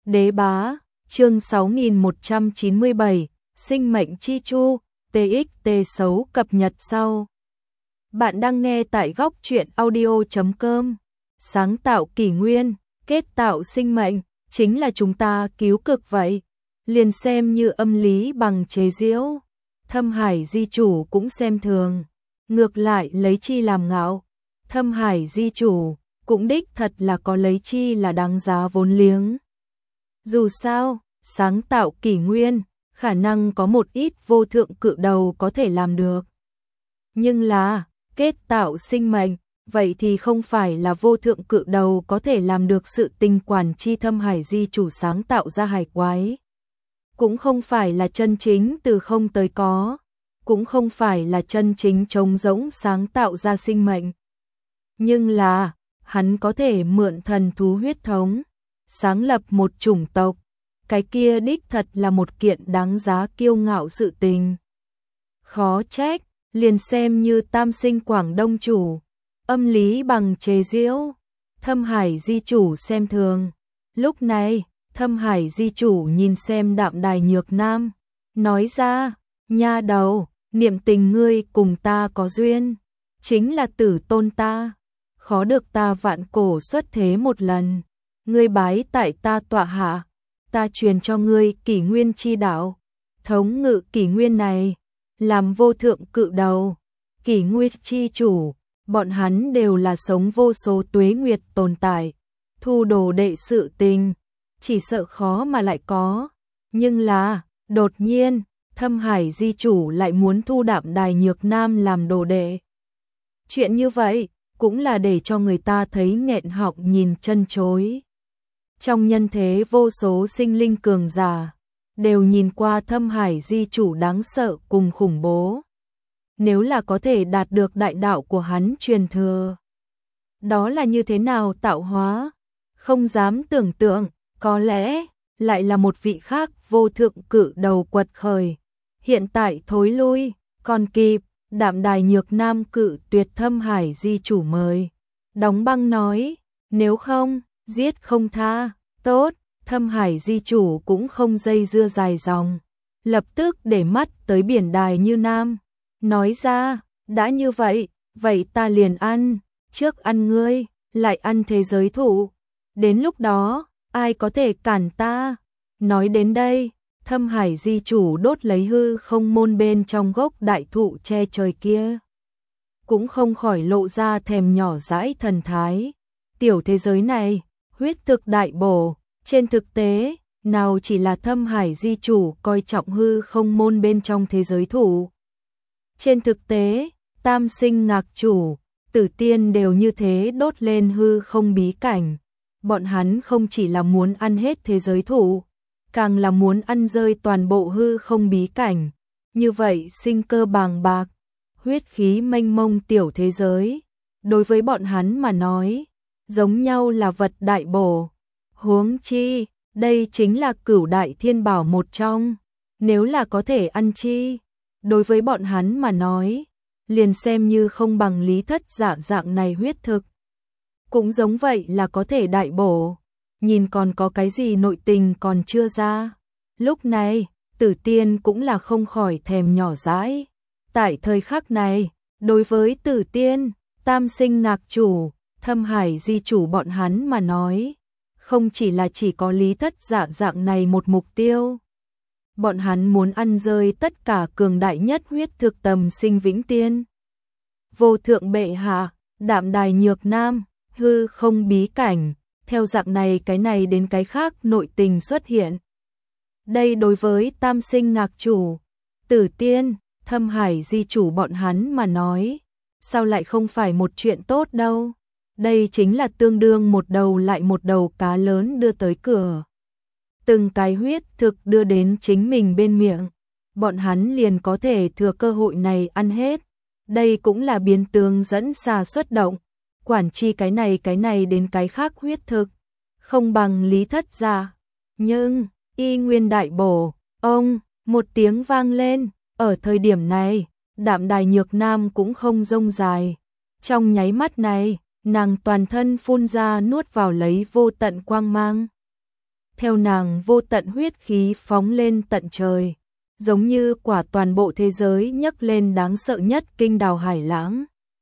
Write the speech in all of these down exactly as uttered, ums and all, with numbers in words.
Đế bá, chương sáu nghìn một trăm chín mươi bảy, sinh mệnh chi chu, tê ích tê xấu cập nhật sau. Bạn đang nghe tại góc truyện audio chấm com. Sáng tạo kỷ nguyên, kết tạo sinh mệnh, chính là chúng ta cứu cực vậy. Liền xem như âm lý bằng chế giễu, Thâm Hải di chủ cũng xem thường, ngược lại lấy chi làm ngạo. Thâm Hải di chủ cũng đích thật là có lấy chi là đáng giá vốn liếng. Dù sao, sáng tạo kỷ nguyên, khả năng có một ít vô thượng cự đầu có thể làm được. Nhưng là, kết tạo sinh mệnh, vậy thì không phải là vô thượng cự đầu có thể làm được sự tình quản chi Thâm Hải di chủ sáng tạo ra hải quái. Cũng không phải là chân chính từ không tới có, cũng không phải là chân chính trống rỗng sáng tạo ra sinh mệnh. Nhưng là, hắn có thể mượn thần thú huyết thống, sáng lập một chủng tộc, cái kia đích thật là một kiện đáng giá kiêu ngạo sự tình. Khó trách, liền xem như Tam Sinh Quảng Đông chủ, âm lý bằng chế giễu, Thâm Hải di chủ xem thường. Lúc này, Thâm Hải di chủ nhìn xem Đạm Đài Nhược Nam, nói ra, nha đầu, niệm tình ngươi cùng ta có duyên, chính là tử tôn ta, khó được ta vạn cổ xuất thế một lần, ngươi bái tại ta tọa hạ, ta truyền cho ngươi kỷ nguyên chi đạo, thống ngự kỷ nguyên này, làm vô thượng cự đầu, kỷ nguyên chi chủ, bọn hắn đều là sống vô số tuế nguyệt tồn tại, thu đồ đệ sự tình, chỉ sợ khó mà lại có, nhưng là, đột nhiên, Thâm Hải di chủ lại muốn thu Đạm Đài Nhược Nam làm đồ đệ. Chuyện như vậy, cũng là để cho người ta thấy nghẹn họng nhìn chân chối. Trong nhân thế vô số sinh linh cường giả, đều nhìn qua Thâm Hải di chủ đáng sợ cùng khủng bố. Nếu là có thể đạt được đại đạo của hắn truyền thừa, đó là như thế nào tạo hóa, không dám tưởng tượng, có lẽ lại là một vị khác vô thượng cự đầu quật khởi. Hiện tại thối lui, còn kịp. Đạm Đài Nhược Nam cự tuyệt Thâm Hải di chủ mời, đóng băng nói, nếu không, giết không tha. Tốt, Thâm Hải di chủ cũng không dây dưa dài dòng, lập tức để mắt tới Biển Đài Như Nam, nói ra, đã như vậy, vậy ta liền ăn, trước ăn ngươi, lại ăn thế giới thụ, đến lúc đó, ai có thể cản ta. Nói đến đây, Thâm Hải di chủ đốt lấy hư không môn bên trong gốc đại thụ che trời kia, cũng không khỏi lộ ra thèm nhỏ dãi thần thái. Tiểu thế giới này, huyết thực đại bổ, trên thực tế, nào chỉ là Thâm Hải di chủ coi trọng hư không môn bên trong thế giới thụ. Trên thực tế, Tam Sinh Ngạc chủ, Tử Tiên đều như thế đốt lên hư không bí cảnh. Bọn hắn không chỉ là muốn ăn hết thế giới thụ, càng là muốn ăn rơi toàn bộ hư không bí cảnh. Như vậy sinh cơ bàng bạc, huyết khí mênh mông tiểu thế giới, đối với bọn hắn mà nói, giống nhau là vật đại bổ. Huống chi, đây chính là cửu đại thiên bảo một trong, nếu là có thể ăn chi, đối với bọn hắn mà nói, liền xem như không bằng Lý Thất Dạ dạng này huyết thực. Cũng giống vậy là có thể đại bổ, nhìn còn có cái gì nội tình còn chưa ra. Lúc này, Tử Tiên cũng là không khỏi thèm nhỏ dãi. Tại thời khắc này, đối với Tử Tiên, Tam Sinh Ngạc chủ, Thâm Hải di chủ bọn hắn mà nói, không chỉ là chỉ có Lý Thất Dạ dạng này một mục tiêu. Bọn hắn muốn ăn rơi tất cả cường đại nhất huyết thực tầm sinh vĩnh tiên. Vô thượng bệ hạ, Đạm Đài Nhược Nam, hư không bí cảnh, theo dạng này cái này đến cái khác nội tình xuất hiện. Đây đối với Tam Sinh Ngạc chủ, Tử Tiên, Thâm Hải di chủ bọn hắn mà nói, sao lại không phải một chuyện tốt đâu. Đây chính là tương đương một đầu lại một đầu cá lớn đưa tới cửa. Từng cái huyết thực đưa đến chính mình bên miệng, bọn hắn liền có thể thừa cơ hội này ăn hết. Đây cũng là biến tướng dẫn xà xuất động, quản chi cái này cái này đến cái khác huyết thực, không bằng Lý Thất Dạ. Nhưng, y nguyên đại bổ, ông, một tiếng vang lên, ở thời điểm này, Đạm Đài Nhược Nam cũng không rông dài. Trong nháy mắt này, nàng toàn thân phun ra nuốt vào lấy vô tận quang mang. theo nàng vô tận huyết khí phóng lên tận trời, giống như quả toàn bộ thế giới nhấc lên đáng sợ nhất kinh đào hải lãng.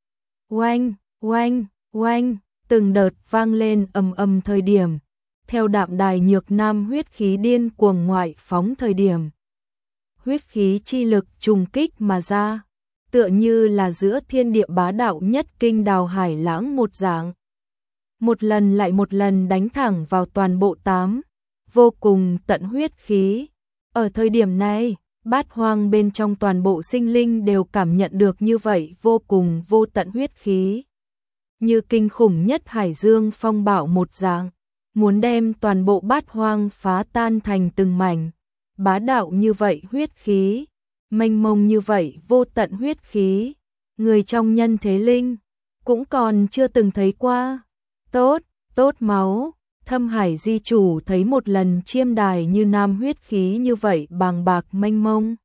Oanh, oanh, oanh, từng đợt vang lên ầm ầm thời điểm, theo Đạm Đài Nhược Nam huyết khí điên cuồng ngoại phóng thời điểm. Huyết khí chi lực trùng kích mà ra, tựa như là giữa thiên địa bá đạo nhất kinh đào hải lãng một dạng. Một lần lại một lần đánh thẳng vào toàn bộ tám, vô cùng tận huyết khí. Ở thời điểm này, bát hoang bên trong toàn bộ sinh linh đều cảm nhận được như vậy vô cùng vô tận huyết khí. Như kinh khủng nhất hải dương phong bạo một dạng, muốn đem toàn bộ bát hoang phá tan thành từng mảnh. Bá đạo như vậy huyết khí, mênh mông như vậy vô tận huyết khí, người trong nhân thế linh cũng còn chưa từng thấy qua. Tốt, tốt máu, Thâm Hải Di chủ thấy một lần chiêm đài như nam huyết khí như vậy bàng bạc mênh mông.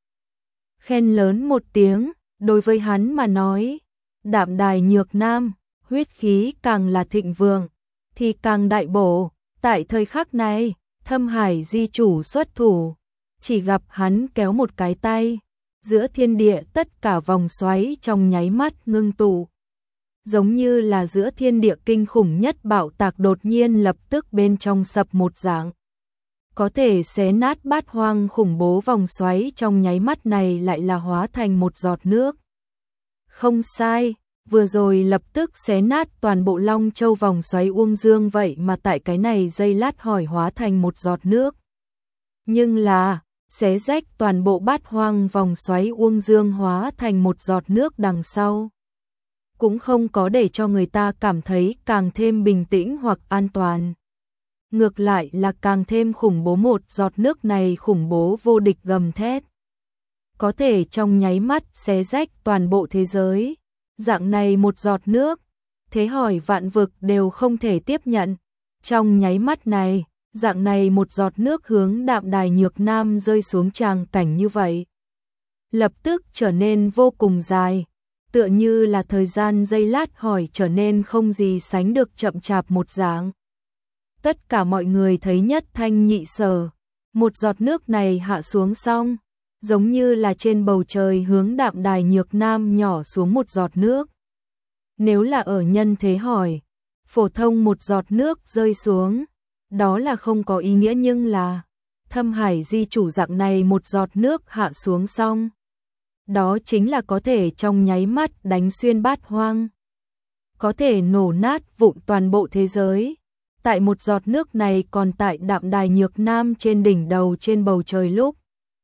Khen lớn một tiếng, đối với hắn mà nói, Đạm Đài Nhược Nam, huyết khí càng là thịnh vượng, thì càng đại bổ. Tại thời khắc này, Thâm Hải Di chủ xuất thủ, chỉ gặp hắn kéo một cái tay, giữa thiên địa tất cả vòng xoáy trong nháy mắt ngưng tụ. Giống như là giữa thiên địa kinh khủng nhất bạo tạc đột nhiên lập tức bên trong sập một dạng. Có thể xé nát bát hoang khủng bố vòng xoáy trong nháy mắt này lại là hóa thành một giọt nước. Không sai, vừa rồi lập tức xé nát toàn bộ Long Châu vòng xoáy uông dương vậy mà tại cái này giây lát hỏi hóa thành một giọt nước. Nhưng là, xé rách toàn bộ bát hoang vòng xoáy uông dương hóa thành một giọt nước đằng sau. Cũng không có để cho người ta cảm thấy càng thêm bình tĩnh hoặc an toàn. Ngược lại là càng thêm khủng bố, một giọt nước này khủng bố vô địch gầm thét. Có thể trong nháy mắt xé rách toàn bộ thế giới. Dạng này một giọt nước, thế hỏi vạn vực đều không thể tiếp nhận. Trong nháy mắt này, dạng này một giọt nước hướng Đạm Đài Nhược Nam rơi xuống tràng cảnh như vậy. Lập tức trở nên vô cùng dài, tựa như là thời gian giây lát hỏi trở nên không gì sánh được chậm chạp một dạng. Tất cả mọi người thấy nhất thanh nhị sở, một giọt nước này hạ xuống xong, giống như là trên bầu trời hướng Đạm Đài Nhược Nam nhỏ xuống một giọt nước. Nếu là ở nhân thế hỏi, phổ thông một giọt nước rơi xuống, đó là không có ý nghĩa, nhưng là Thâm Hải Di chủ dạng này một giọt nước hạ xuống xong, đó chính là có thể trong nháy mắt đánh xuyên bát hoang, có thể nổ nát vụn toàn bộ thế giới. Tại một giọt nước này còn tại Đạm Đài Nhược Nam trên đỉnh đầu trên bầu trời lúc.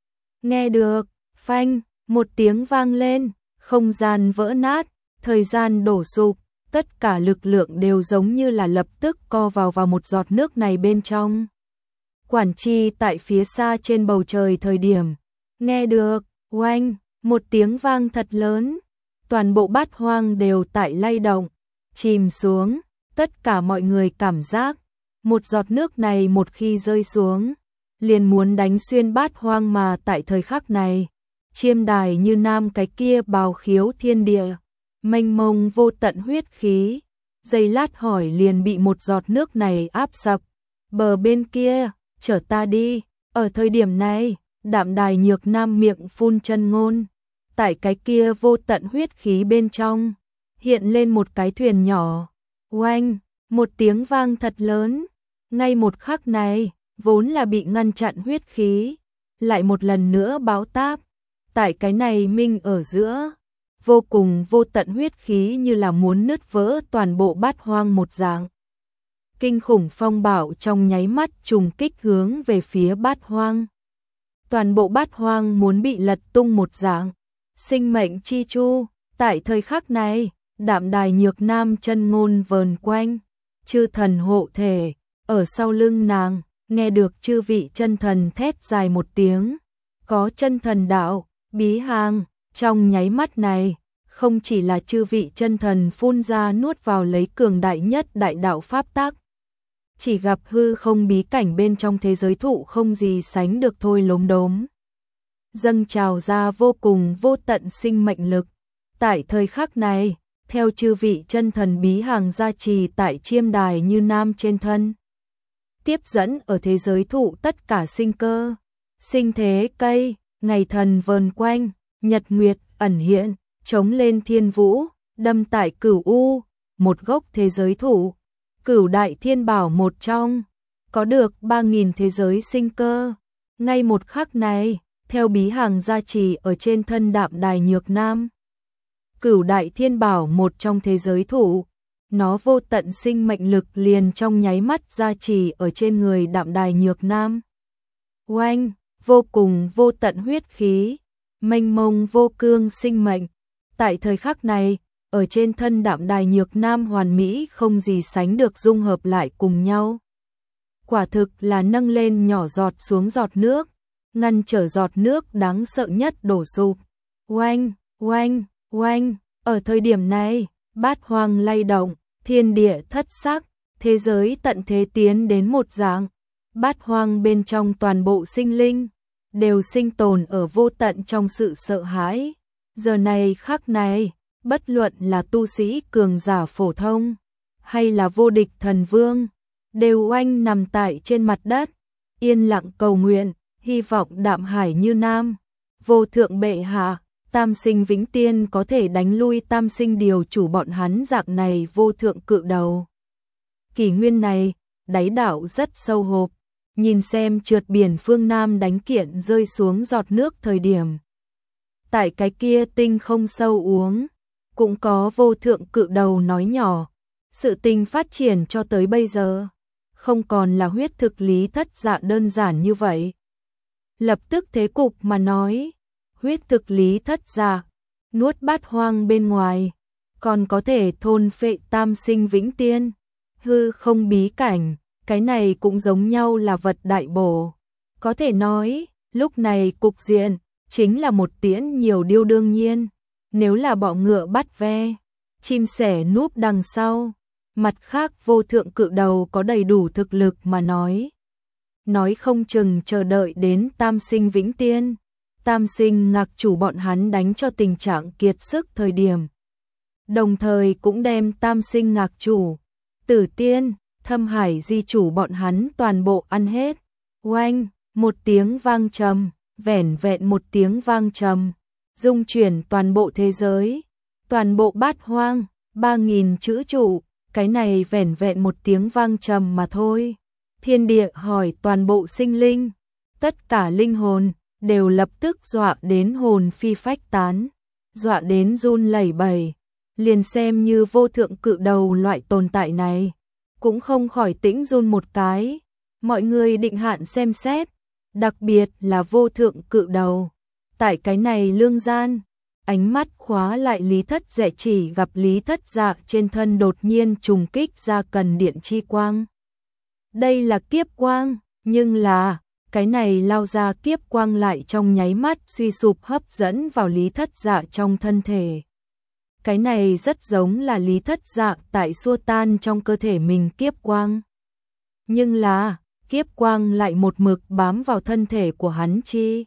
Nghe được, phanh, một tiếng vang lên, không gian vỡ nát, thời gian đổ sụp, tất cả lực lượng đều giống như là lập tức co vào vào một giọt nước này bên trong. Quản Chi tại phía xa trên bầu trời thời điểm, nghe được, oanh, một tiếng vang thật lớn, toàn bộ bát hoang đều tại lay động, chìm xuống, tất cả mọi người cảm giác, một giọt nước này một khi rơi xuống, liền muốn đánh xuyên bát hoang, mà tại thời khắc này, chiêm đài như nam cái kia bào khiếu thiên địa, mênh mông vô tận huyết khí, giây lát hỏi liền bị một giọt nước này áp sập. Bờ bên kia, chở ta đi. Ở thời điểm này, Đạm Đài Nhược Nam miệng phun chân ngôn, tại cái kia vô tận huyết khí bên trong, hiện lên một cái thuyền nhỏ. Oanh, một tiếng vang thật lớn, ngay một khắc này, vốn là bị ngăn chặn huyết khí, lại một lần nữa báo táp. Tại cái này minh ở giữa, vô cùng vô tận huyết khí như là muốn nứt vỡ toàn bộ bát hoang một dạng. Kinh khủng phong bạo trong nháy mắt trùng kích hướng về phía bát hoang. Toàn bộ bát hoang muốn bị lật tung một dạng. Sinh mệnh chi chu, tại thời khắc này, Đạm Đài Nhược Nam chân ngôn vờn quanh, chư thần hộ thể, ở sau lưng nàng, nghe được chư vị chân thần thét dài một tiếng, có chân thần đạo, bí hàng, trong nháy mắt này, không chỉ là chư vị chân thần phun ra nuốt vào lấy cường đại nhất đại đạo pháp tắc, chỉ gặp hư không bí cảnh bên trong thế giới thụ không gì sánh được thôi lốm đốm, dâng trào ra vô cùng vô tận sinh mệnh lực. Tại thời khắc này, theo chư vị chân thần bí hàng gia trì tại chiêm đài như nam trên thân, tiếp dẫn ở thế giới thụ tất cả sinh cơ, sinh thế cây, ngày thần vờn quanh, nhật nguyệt ẩn hiện, chống lên thiên vũ, đâm tại cửu u, một gốc thế giới thụ, cửu đại thiên bảo một trong, có được ba nghìn thế giới sinh cơ. Ngay một khắc này, theo bí hàng gia trì ở trên thân Đạm Đài Nhược Nam, cửu đại thiên bảo một trong thế giới thụ, nó vô tận sinh mệnh lực liền trong nháy mắt gia trì ở trên người Đạm Đài Nhược Nam. Oanh, vô cùng vô tận huyết khí, mênh mông vô cương sinh mệnh. Tại thời khắc này, ở trên thân Đạm Đài Nhược Nam hoàn mỹ không gì sánh được dung hợp lại cùng nhau. Quả thực là nâng lên nhỏ giọt xuống giọt nước, ngăn trở giọt nước đáng sợ nhất đổ sụp. Oanh, oanh, oanh, ở thời điểm này, bát hoang lay động, thiên địa thất sắc, thế giới tận thế tiến đến một dạng. Bát hoang bên trong toàn bộ sinh linh đều sinh tồn ở vô tận trong sự sợ hãi. Giờ này khắc này, bất luận là tu sĩ cường giả phổ thông hay là vô địch thần vương, đều oanh nằm tại trên mặt đất, yên lặng cầu nguyện, hy vọng Đạm Hải Như Nam, vô thượng bệ hạ, Tam Sinh Vĩnh Tiên có thể đánh lui Tam Sinh điều chủ bọn hắn dạng này vô thượng cự đầu. Kỷ nguyên này, đáy đảo rất sâu hộp, nhìn xem trượt biển phương Nam đánh kiện rơi xuống giọt nước thời điểm. Tại cái kia tinh không sâu uống, cũng có vô thượng cự đầu nói nhỏ, sự tình phát triển cho tới bây giờ, không còn là huyết thực lý thất dạ đơn giản như vậy. Lập tức thế cục mà nói, huyết thực lý thất dạ, nuốt bát hoang bên ngoài, còn có thể thôn phệ Tam Sinh Vĩnh Tiên, hư không bí cảnh, cái này cũng giống nhau là vật đại bổ. Có thể nói, lúc này cục diện, chính là một tiễn nhiều điêu đương nhiên, nếu là bọ ngựa bắt ve, chim sẻ núp đằng sau, mặt khác vô thượng cự đầu có đầy đủ thực lực mà nói. Nói không chừng chờ đợi đến Tam Sinh Vĩnh Tiên, Tam Sinh Ngạc chủ bọn hắn đánh cho tình trạng kiệt sức thời điểm. Đồng thời cũng đem Tam Sinh Ngạc chủ, Tử Tiên, Thâm Hải Di chủ bọn hắn toàn bộ ăn hết. Oanh, một tiếng vang trầm, vẻn vẹn một tiếng vang trầm, dung chuyển toàn bộ thế giới, toàn bộ bát hoang, ba nghìn chữ trụ, cái này vẻn vẹn một tiếng vang trầm mà thôi. Thiên địa hỏi toàn bộ sinh linh, tất cả linh hồn đều lập tức dọa đến hồn phi phách tán, dọa đến run lẩy bẩy, liền xem như vô thượng cự đầu loại tồn tại này, cũng không khỏi tĩnh run một cái. Mọi người định hạn xem xét, đặc biệt là vô thượng cự đầu. Tại cái này lương gian, ánh mắt khóa lại Lý Thất Dạ chỉ gặp Lý Thất Dạ trên thân đột nhiên trùng kích ra cần điện chi quang. Đây là kiếp quang, nhưng là, cái này lao ra kiếp quang lại trong nháy mắt suy sụp hấp dẫn vào Lý Thất Dạ trong thân thể. Cái này rất giống là Lý Thất Dạ tại xua tan trong cơ thể mình kiếp quang. Nhưng là, kiếp quang lại một mực bám vào thân thể của hắn chi.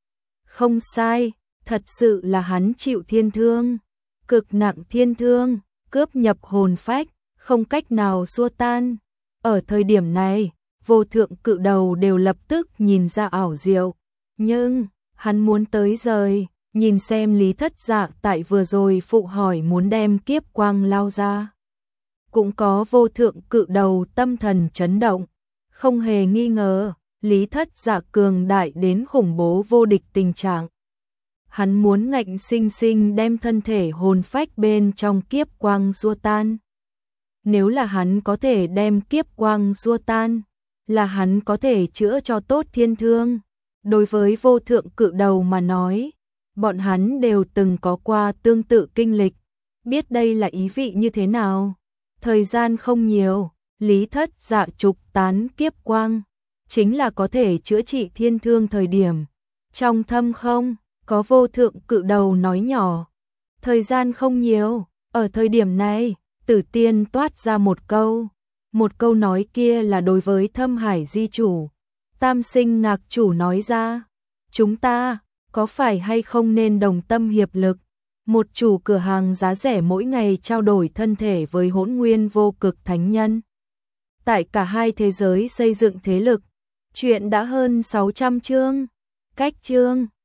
Không sai, thật sự là hắn chịu thiên thương, cực nặng thiên thương, cướp nhập hồn phách, không cách nào xua tan. Ở thời điểm này, vô thượng cự đầu đều lập tức nhìn ra ảo diệu, nhưng hắn muốn tới rời, nhìn xem Lý Thất Dạ tại vừa rồi phụ hỏi muốn đem kiếp quang lao ra. Cũng có vô thượng cự đầu tâm thần chấn động, không hề nghi ngờ, Lý Thất Dạ cường đại đến khủng bố vô địch tình trạng. Hắn muốn ngạnh sinh sinh đem thân thể hồn phách bên trong kiếp quang xua tan. Nếu là hắn có thể đem kiếp quang xua tan, là hắn có thể chữa cho tốt thiên thương. Đối với vô thượng cự đầu mà nói, bọn hắn đều từng có qua tương tự kinh lịch, biết đây là ý vị như thế nào. Thời gian không nhiều, Lý Thất Dạ trục tán kiếp quang, chính là có thể chữa trị thiên thương thời điểm. Trong thâm không, có vô thượng cự đầu nói nhỏ, thời gian không nhiều, ở thời điểm này, Tử Tiên toát ra một câu. Một câu nói kia là đối với Thâm Hải Di chủ, Tam Sinh Ngạc chủ nói ra, chúng ta có phải hay không nên đồng tâm hiệp lực, một chủ cửa hàng giá rẻ mỗi ngày trao đổi thân thể với Hỗn Nguyên Vô Cực Thánh Nhân. tại cả hai thế giới xây dựng thế lực. Chuyện đã hơn sáu trăm chương. Cách chương